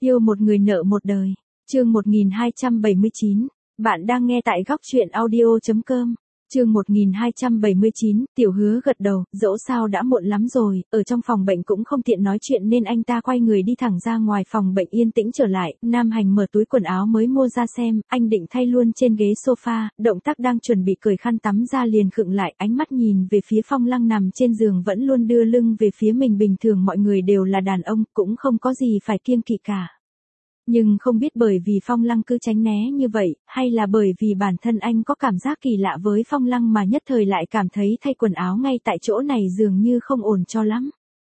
Yêu một người nợ một đời. Chương 1279. Bạn đang nghe tại góc truyện audio.com. Chương 1279, Tiểu Hứa gật đầu, dẫu sao đã muộn lắm rồi, ở trong phòng bệnh cũng không tiện nói chuyện nên anh ta quay người đi thẳng ra ngoài phòng bệnh yên tĩnh trở lại. Nam Hành mở túi quần áo mới mua ra xem, anh định thay luôn trên ghế sofa, động tác đang chuẩn bị cởi khăn tắm ra liền khựng lại, ánh mắt nhìn về phía Phong Lăng nằm trên giường vẫn luôn đưa lưng về phía mình. Bình thường mọi người đều là đàn ông, cũng không có gì phải kiêng kỵ cả. Nhưng không biết bởi vì Phong Lăng cứ tránh né như vậy, hay là bởi vì bản thân anh có cảm giác kỳ lạ với Phong Lăng mà nhất thời lại cảm thấy thay quần áo ngay tại chỗ này dường như không ổn cho lắm.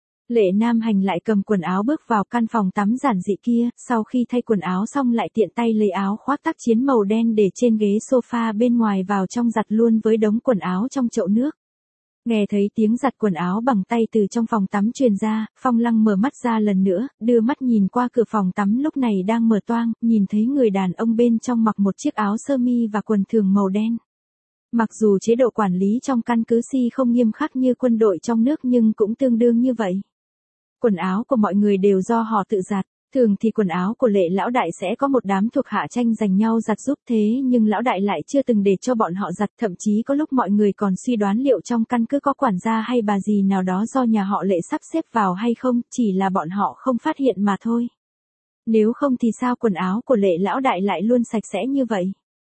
Lệ Nam Hành lại cầm quần áo bước vào căn phòng tắm giản dị kia, sau khi thay quần áo xong lại tiện tay lấy áo khoác tác chiến màu đen để trên ghế sofa bên ngoài vào trong giặt luôn với đống quần áo trong chậu nước. Nghe thấy tiếng giặt quần áo bằng tay từ trong phòng tắm truyền ra, Phong Lăng mở mắt ra lần nữa, đưa mắt nhìn qua cửa phòng tắm lúc này đang mở toang, nhìn thấy người đàn ông bên trong mặc một chiếc áo sơ mi và quần thường màu đen. Mặc dù chế độ quản lý trong căn cứ Si không nghiêm khắc như quân đội trong nước nhưng cũng tương đương như vậy. Quần áo của mọi người đều do họ tự giặt. Thường thì quần áo của Lệ lão đại sẽ có một đám thuộc hạ tranh giành nhau giặt giúp, thế nhưng lão đại lại chưa từng để cho bọn họ giặt, thậm chí có lúc mọi người còn suy đoán liệu trong căn cứ có quản gia hay bà gì nào đó do nhà họ Lệ sắp xếp vào hay không, chỉ là bọn họ không phát hiện mà thôi. Nếu không thì sao quần áo của Lệ lão đại lại luôn sạch sẽ như vậy?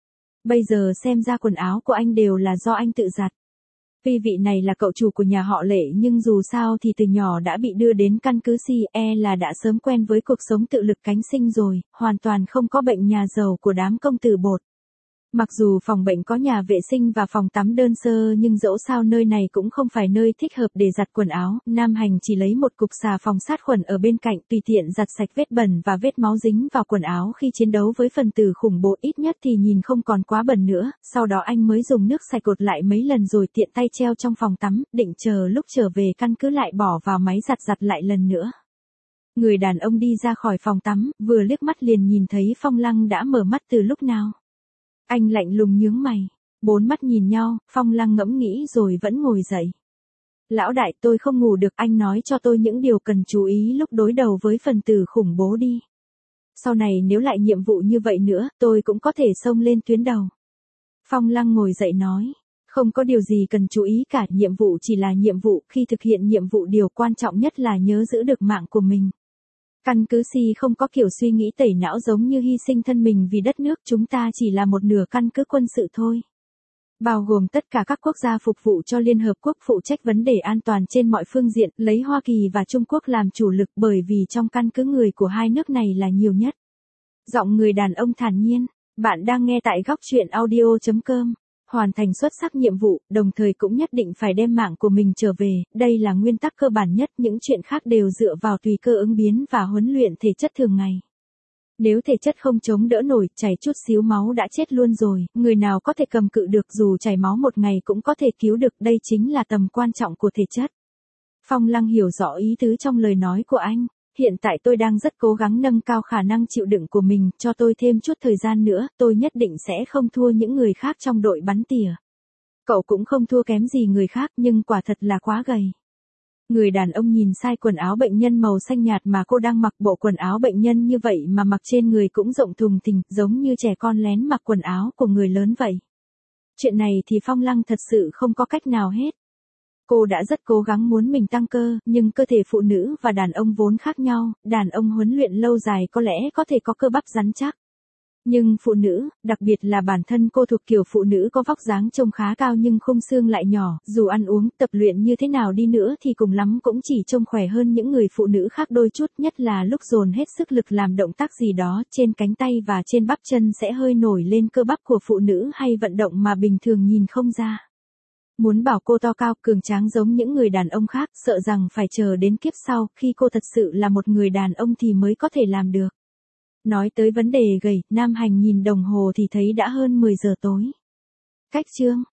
Bây giờ xem ra quần áo của anh đều là do anh tự giặt. Vì vị này là cậu chủ của nhà họ Lệ nhưng dù sao thì từ nhỏ đã bị đưa đến căn cứ Si, là đã sớm quen với cuộc sống tự lực cánh sinh rồi, hoàn toàn không có bệnh nhà giàu của đám công tử bột. Mặc dù phòng bệnh có nhà vệ sinh và phòng tắm đơn sơ nhưng dẫu sao nơi này cũng không phải nơi thích hợp để giặt quần áo. Nam Hành chỉ lấy một cục xà phòng sát khuẩn ở bên cạnh tùy tiện giặt sạch vết bẩn và vết máu dính vào quần áo khi chiến đấu với phần tử khủng bố, ít nhất thì nhìn không còn quá bẩn nữa. Sau đó anh mới dùng nước sạch cột lại mấy lần rồi tiện tay treo trong phòng tắm, định chờ lúc trở về căn cứ lại bỏ vào máy giặt lại lần nữa. Người đàn ông đi ra khỏi phòng tắm, vừa liếc mắt liền nhìn thấy Phong Lăng đã mở mắt từ lúc nào. Anh lạnh lùng nhướng mày, bốn mắt nhìn nhau, Phong Lăng ngẫm nghĩ rồi vẫn ngồi dậy. Lão đại, tôi không ngủ được, anh nói cho tôi những điều cần chú ý lúc đối đầu với phần tử khủng bố đi. Sau này nếu lại nhiệm vụ như vậy nữa, tôi cũng có thể xông lên tuyến đầu. Phong Lăng ngồi dậy nói, không có điều gì cần chú ý cả, nhiệm vụ chỉ là nhiệm vụ, khi thực hiện nhiệm vụ điều quan trọng nhất là nhớ giữ được mạng của mình. Căn cứ Si không có kiểu suy nghĩ tẩy não giống như hy sinh thân mình vì đất nước, chúng ta chỉ là một nửa căn cứ quân sự thôi. Bao gồm tất cả các quốc gia phục vụ cho Liên Hợp Quốc phụ trách vấn đề an toàn trên mọi phương diện, lấy Hoa Kỳ và Trung Quốc làm chủ lực bởi vì trong căn cứ người của hai nước này là nhiều nhất. Giọng người đàn ông thản nhiên, bạn đang nghe tại góc truyện audio.com. Hoàn thành xuất sắc nhiệm vụ, đồng thời cũng nhất định phải đem mạng của mình trở về, đây là nguyên tắc cơ bản nhất, những chuyện khác đều dựa vào tùy cơ ứng biến và huấn luyện thể chất thường ngày. Nếu thể chất không chống đỡ nổi, chảy chút xíu máu đã chết luôn rồi, người nào có thể cầm cự được dù chảy máu một ngày cũng có thể cứu được, đây chính là tầm quan trọng của thể chất. Phong Lăng hiểu rõ ý tứ trong lời nói của anh. Hiện tại tôi đang rất cố gắng nâng cao khả năng chịu đựng của mình, cho tôi thêm chút thời gian nữa, tôi nhất định sẽ không thua những người khác trong đội bắn tỉa. Cậu cũng không thua kém gì người khác nhưng quả thật là quá gầy. Người đàn ông nhìn sai quần áo bệnh nhân màu xanh nhạt mà cô đang mặc, bộ quần áo bệnh nhân như vậy mà mặc trên người cũng rộng thùng thình, giống như trẻ con lén mặc quần áo của người lớn vậy. Chuyện này thì Phong Lăng thật sự không có cách nào hết. Cô đã rất cố gắng muốn mình tăng cơ, nhưng cơ thể phụ nữ và đàn ông vốn khác nhau, đàn ông huấn luyện lâu dài có lẽ có thể có cơ bắp rắn chắc. Nhưng phụ nữ, đặc biệt là bản thân cô thuộc kiểu phụ nữ có vóc dáng trông khá cao nhưng khung xương lại nhỏ, dù ăn uống, tập luyện như thế nào đi nữa thì cùng lắm cũng chỉ trông khỏe hơn những người phụ nữ khác đôi chút, nhất là lúc dồn hết sức lực làm động tác gì đó, trên cánh tay và trên bắp chân sẽ hơi nổi lên cơ bắp của phụ nữ hay vận động mà bình thường nhìn không ra. Muốn bảo cô to cao cường tráng giống những người đàn ông khác, sợ rằng phải chờ đến kiếp sau, khi cô thật sự là một người đàn ông thì mới có thể làm được. Nói tới vấn đề gầy, Nam Hành nhìn đồng hồ thì thấy đã hơn 10 giờ tối. Cách chương